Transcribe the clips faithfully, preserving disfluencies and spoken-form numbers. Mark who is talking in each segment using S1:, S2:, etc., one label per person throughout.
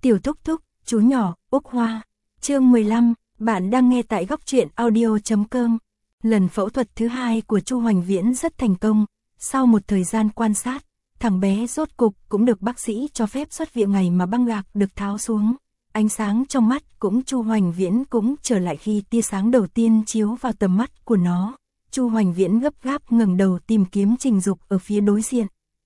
S1: Tiểu thúc thúc, chú nhỏ, Úc Hoa. Chương mười lăm, bạn đang nghe tại góc truyện audio chấm com. Lần phẫu thuật thứ hai của Chu Hoành Viễn rất thành công. Sau một thời gian quan sát, thằng bé rốt cục cũng được bác sĩ cho phép xuất viện. Ngày mà băng gạc được tháo xuống, ánh sáng trong mắt cũng Chu Hoành Viễn cũng trở lại. Khi tia sáng đầu tiên chiếu vào tầm mắt của nó, Chu Hoành Viễn gấp gáp ngẩng đầu tìm kiếm Trình Dục ở phía đối diện.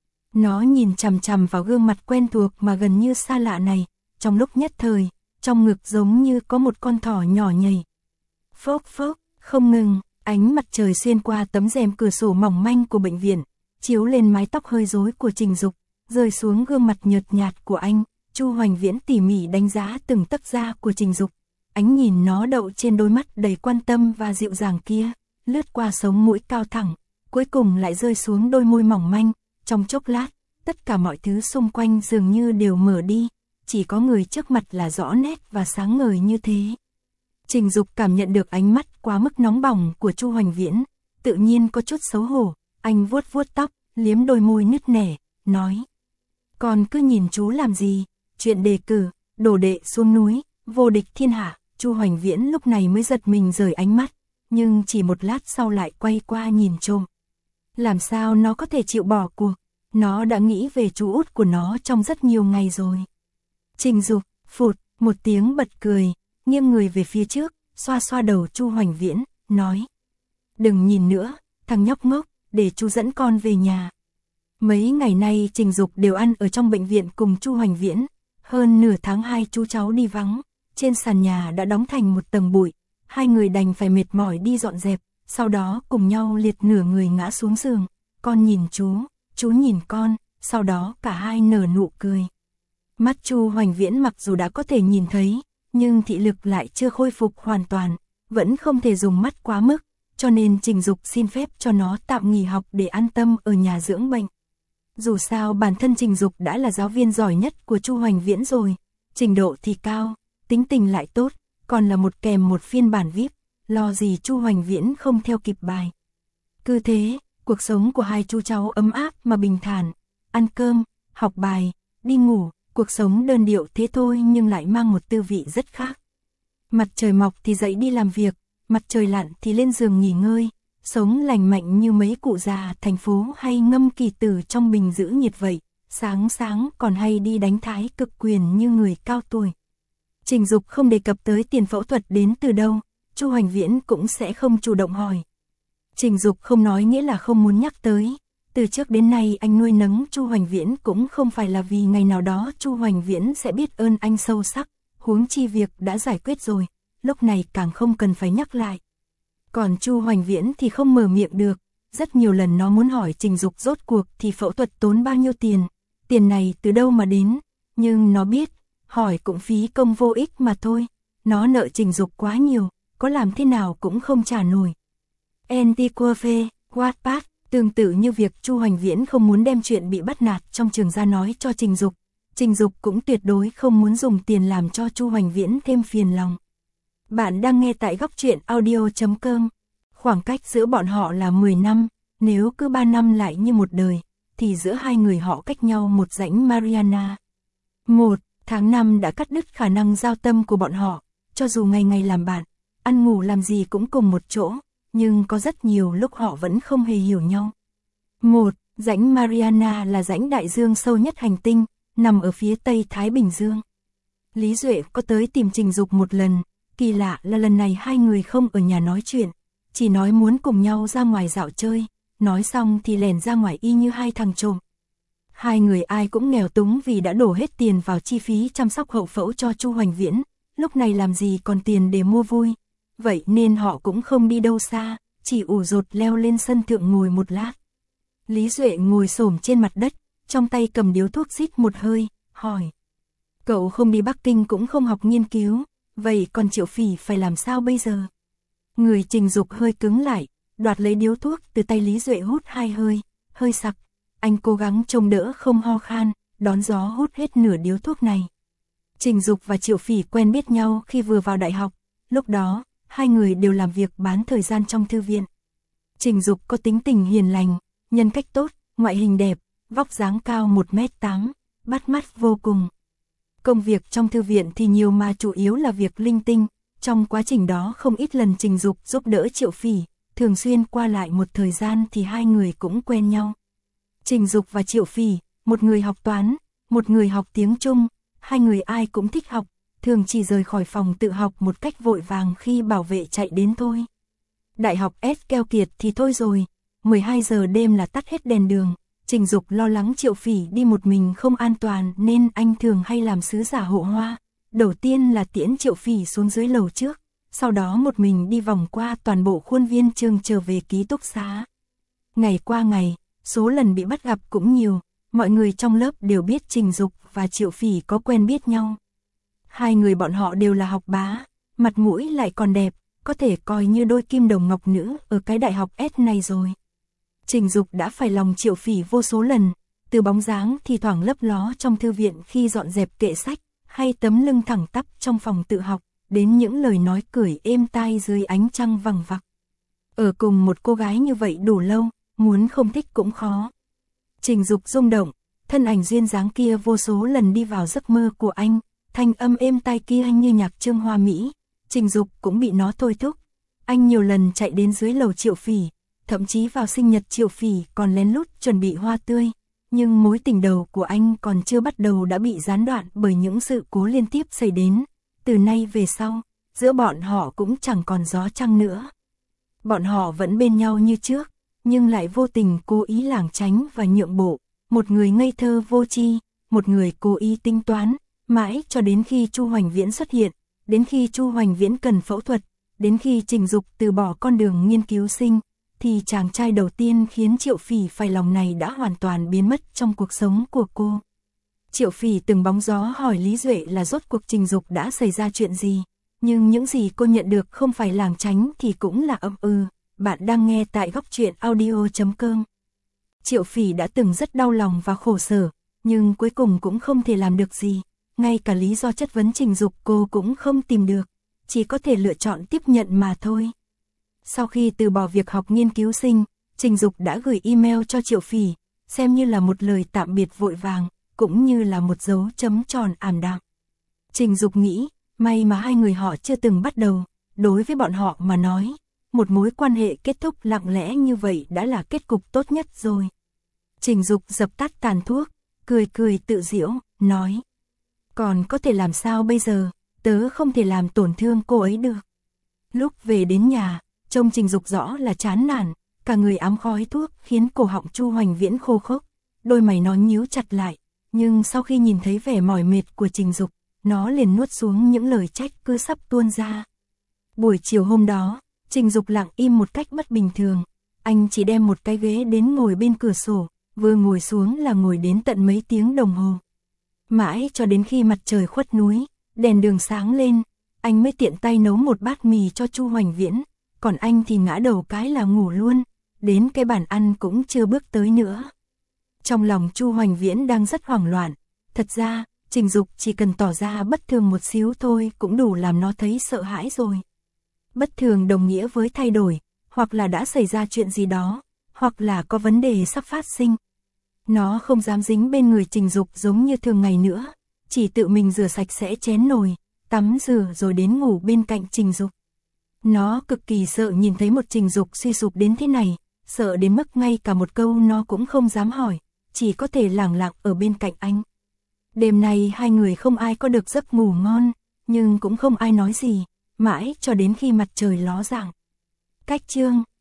S1: Nó nhìn chằm chằm vào gương mặt quen thuộc mà gần như xa lạ này, trong lúc nhất thời, trong ngực giống như có một con thỏ nhỏ nhảy. Phốc phốc, không ngừng, ánh mặt trời xuyên qua tấm rèm cửa sổ mỏng manh của bệnh viện, chiếu lên mái tóc hơi rối của Trình Dục, rơi xuống gương mặt nhợt nhạt của anh. Chu Hoành Viễn tỉ mỉ đánh giá từng tấc da của Trình Dục, ánh nhìn nó đậu trên đôi mắt đầy quan tâm và dịu dàng kia, lướt qua sống mũi cao thẳng, cuối cùng lại rơi xuống đôi môi mỏng manh. Trong chốc lát, tất cả mọi thứ xung quanh dường như đều mở đi, chỉ có người trước mặt là rõ nét và sáng ngời như thế. Trình Dục cảm nhận được ánh mắt quá mức nóng bỏng của Chu Hoành Viễn, tự nhiên có chút xấu hổ, anh vuốt vuốt tóc, liếm đôi môi nứt nẻ, nói: "Còn cứ nhìn chú làm gì, chuyện đề cử, đổ đệ xuống núi, vô địch thiên hạ." Chu Hoành Viễn lúc này mới giật mình rời ánh mắt, nhưng chỉ một lát sau lại quay qua nhìn trộm. Làm sao nó có thể chịu bỏ cuộc, nó đã nghĩ về chú út của nó trong rất nhiều ngày rồi. Trình Dục, phụt, một tiếng bật cười, nghiêng người về phía trước, xoa xoa đầu Chu Hoành Viễn, nói: "Đừng nhìn nữa, thằng nhóc ngốc, để chú dẫn con về nhà." Mấy ngày nay Trình Dục đều ăn ở trong bệnh viện cùng Chu Hoành Viễn, hơn nửa tháng hai chú cháu đi vắng, trên sàn nhà đã đóng thành một tầng bụi, hai người đành phải mệt mỏi đi dọn dẹp, sau đó cùng nhau liệt nửa người ngã xuống giường, con nhìn chú, chú nhìn con, sau đó cả hai nở nụ cười. Mắt Chu Hoành Viễn mặc dù đã có thể nhìn thấy, nhưng thị lực lại chưa khôi phục hoàn toàn, vẫn không thể dùng mắt quá mức, cho nên Trình Dục xin phép cho nó tạm nghỉ học để an tâm ở nhà dưỡng bệnh. Dù sao bản thân Trình Dục đã là giáo viên giỏi nhất của Chu Hoành Viễn rồi, trình độ thì cao, tính tình lại tốt, còn là một kèm một phiên bản vi ai pi, lo gì Chu Hoành Viễn không theo kịp bài. Cứ thế, cuộc sống của hai chú cháu ấm áp mà bình thản, ăn cơm, học bài, đi ngủ, cuộc sống đơn điệu thế thôi nhưng lại mang một tư vị rất khác. Mặt trời mọc thì dậy đi làm việc, mặt trời lặn thì lên giường nghỉ ngơi, sống lành mạnh như mấy cụ già thành phố hay ngâm kỳ tử trong bình giữ nhiệt vậy, sáng sáng còn hay đi đánh thái cực quyền như người cao tuổi. Trình Dục không đề cập tới tiền phẫu thuật đến từ đâu, Chu Hoành Viễn cũng sẽ không chủ động hỏi. Trình Dục không nói nghĩa là không muốn nhắc tới, từ trước đến nay anh nuôi nấng Chu Hoành Viễn cũng không phải là vì ngày nào đó Chu Hoành Viễn sẽ biết ơn anh sâu sắc, huống chi việc đã giải quyết rồi, lúc này càng không cần phải nhắc lại. Còn Chu Hoành Viễn thì không mở miệng được, rất nhiều lần nó muốn hỏi Trình Dục rốt cuộc thì phẫu thuật tốn bao nhiêu tiền, tiền này từ đâu mà đến, nhưng nó biết, hỏi cũng phí công vô ích mà thôi, nó nợ Trình Dục quá nhiều, có làm thế nào cũng không trả nổi. Antiquafe, Wattpad, tương tự như việc Chu Hoành Viễn không muốn đem chuyện bị bắt nạt trong trường ra nói cho Trình Dục, Trình Dục cũng tuyệt đối không muốn dùng tiền làm cho Chu Hoành Viễn thêm phiền lòng. Bạn đang nghe tại góc truyện audio chấm com. Khoảng cách giữa bọn họ là mười năm, nếu cứ ba năm lại như một đời, thì giữa hai người họ cách nhau một rãnh Mariana. Một tháng năm đã cắt đứt khả năng giao tâm của bọn họ, cho dù ngày ngày làm bạn, ăn ngủ làm gì cũng cùng một chỗ, nhưng có rất nhiều lúc họ vẫn không hề hiểu nhau. Một rãnh Mariana là rãnh đại dương sâu nhất hành tinh, nằm ở phía Tây Thái Bình Dương. Lý Duệ có tới tìm Trình Dục một lần, kỳ lạ là lần này hai người không ở nhà nói chuyện, chỉ nói muốn cùng nhau ra ngoài dạo chơi, nói xong thì lèn ra ngoài y như hai thằng trộm. Hai người ai cũng nghèo túng vì đã đổ hết tiền vào chi phí chăm sóc hậu phẫu cho Chu Hoành Viễn, lúc này làm gì còn tiền để mua vui, vậy nên họ cũng không đi đâu xa, chỉ ủ rột leo lên sân thượng ngồi một lát. Lý Duệ ngồi xổm trên mặt đất, trong tay cầm điếu thuốc rít một hơi, hỏi: "Cậu không đi Bắc Kinh cũng không học nghiên cứu, vậy còn Triệu Phỉ phải làm sao bây giờ?" Người Trình Dục hơi cứng lại, đoạt lấy điếu thuốc từ tay Lý Duệ hút hai hơi, hơi sặc. Anh cố gắng trông đỡ không ho khan, đón gió hút hết nửa điếu thuốc này. Trình Dục và Triệu Phỉ quen biết nhau khi vừa vào đại học, lúc đó, hai người đều làm việc bán thời gian trong thư viện. Trình Dục có tính tình hiền lành, nhân cách tốt, ngoại hình đẹp, vóc dáng cao một mét tám, bắt mắt vô cùng. Công việc trong thư viện thì nhiều mà chủ yếu là việc linh tinh, trong quá trình đó không ít lần Trình Dục giúp đỡ Triệu Phỉ, thường xuyên qua lại một thời gian thì hai người cũng quen nhau. Trình Dục và Triệu Phỉ, một người học toán, một người học tiếng Trung, hai người ai cũng thích học, thường chỉ rời khỏi phòng tự học một cách vội vàng khi bảo vệ chạy đến thôi. Đại học S keo kiệt thì thôi rồi, mười hai giờ đêm là tắt hết đèn đường, Trình Dục lo lắng Triệu Phỉ đi một mình không an toàn nên anh thường hay làm sứ giả hộ hoa. Đầu tiên là tiễn Triệu Phỉ xuống dưới lầu trước, sau đó một mình đi vòng qua toàn bộ khuôn viên trường trở về ký túc xá. Ngày qua ngày, số lần bị bắt gặp cũng nhiều, mọi người trong lớp đều biết Trình Dục và Triệu Phỉ có quen biết nhau. Hai người bọn họ đều là học bá, mặt mũi lại còn đẹp, có thể coi như đôi kim đồng ngọc nữ ở cái đại học S này rồi. Trình Dục đã phải lòng Triệu Phỉ vô số lần, từ bóng dáng thì thoảng lấp ló trong thư viện khi dọn dẹp kệ sách, hay tấm lưng thẳng tắp trong phòng tự học, đến những lời nói cười êm tai dưới ánh trăng vằng vặc. Ở cùng một cô gái như vậy đủ lâu, muốn không thích cũng khó. Trình Dục rung động, thân ảnh duyên dáng kia vô số lần đi vào giấc mơ của anh, thanh âm êm tai kia như nhạc Trương Hoa Mỹ, Trình Dục cũng bị nó thôi thúc. Anh nhiều lần chạy đến dưới lầu Triệu Phỉ, thậm chí vào sinh nhật Triệu Phỉ còn lén lút chuẩn bị hoa tươi, nhưng mối tình đầu của anh còn chưa bắt đầu đã bị gián đoạn bởi những sự cố liên tiếp xảy đến. Từ nay về sau, giữa bọn họ cũng chẳng còn gió trăng nữa. Bọn họ vẫn bên nhau như trước, nhưng lại vô tình cố ý lảng tránh và nhượng bộ, một người ngây thơ vô tri, một người cố ý tính toán, mãi cho đến khi Chu Hoành Viễn xuất hiện, đến khi Chu Hoành Viễn cần phẫu thuật, đến khi Trình Dục từ bỏ con đường nghiên cứu sinh, thì chàng trai đầu tiên khiến Triệu Phỉ phải lòng này đã hoàn toàn biến mất trong cuộc sống của cô. Triệu Phỉ từng bóng gió hỏi Lý Duệ là rốt cuộc Trình Dục đã xảy ra chuyện gì, nhưng những gì cô nhận được không phải lảng tránh thì cũng là âm ư. Bạn đang nghe tại góc truyện audio chấm com. Triệu Phỉ đã từng rất đau lòng và khổ sở, nhưng cuối cùng cũng không thể làm được gì, ngay cả lý do chất vấn Trình Dục cô cũng không tìm được, chỉ có thể lựa chọn tiếp nhận mà thôi. Sau khi từ bỏ việc học nghiên cứu sinh, Trình Dục đã gửi email cho Triệu Phỉ, xem như là một lời tạm biệt vội vàng, cũng như là một dấu chấm tròn ảm đạm. Trình Dục nghĩ, may mà hai người họ chưa từng bắt đầu, đối với bọn họ mà nói, một mối quan hệ kết thúc lặng lẽ như vậy đã là kết cục tốt nhất rồi. Trình Dục dập tắt tàn thuốc, cười cười tự giễu, nói, còn có thể làm sao bây giờ, tớ không thể làm tổn thương cô ấy được. Lúc về đến nhà, trông Trình Dục rõ là chán nản, cả người ám khói thuốc khiến cổ họng Chu Hoành Viễn khô khốc, đôi mày nó nhíu chặt lại, nhưng sau khi nhìn thấy vẻ mỏi mệt của Trình Dục, nó liền nuốt xuống những lời trách cứ sắp tuôn ra. Buổi chiều hôm đó, Trình Dục lặng im một cách bất bình thường, anh chỉ đem một cái ghế đến ngồi bên cửa sổ, vừa ngồi xuống là ngồi đến tận mấy tiếng đồng hồ. Mãi cho đến khi mặt trời khuất núi, đèn đường sáng lên, anh mới tiện tay nấu một bát mì cho Chu Hoành Viễn, còn anh thì ngã đầu cái là ngủ luôn, đến cái bàn ăn cũng chưa bước tới nữa. Trong lòng Chu Hoành Viễn đang rất hoảng loạn, thật ra, Trình Dục chỉ cần tỏ ra bất thường một xíu thôi cũng đủ làm nó thấy sợ hãi rồi. Bất thường đồng nghĩa với thay đổi, hoặc là đã xảy ra chuyện gì đó, hoặc là có vấn đề sắp phát sinh. Nó không dám dính bên người Trình Dục giống như thường ngày nữa, chỉ tự mình rửa sạch sẽ chén nồi, tắm rửa rồi đến ngủ bên cạnh Trình Dục. Nó cực kỳ sợ nhìn thấy một Trình Dục suy sụp đến thế này, sợ đến mức ngay cả một câu nó cũng không dám hỏi, chỉ có thể lẳng lặng ở bên cạnh anh. Đêm nay hai người không ai có được giấc ngủ ngon, nhưng cũng không ai nói gì, mãi cho đến khi mặt trời ló dạng. Cách chương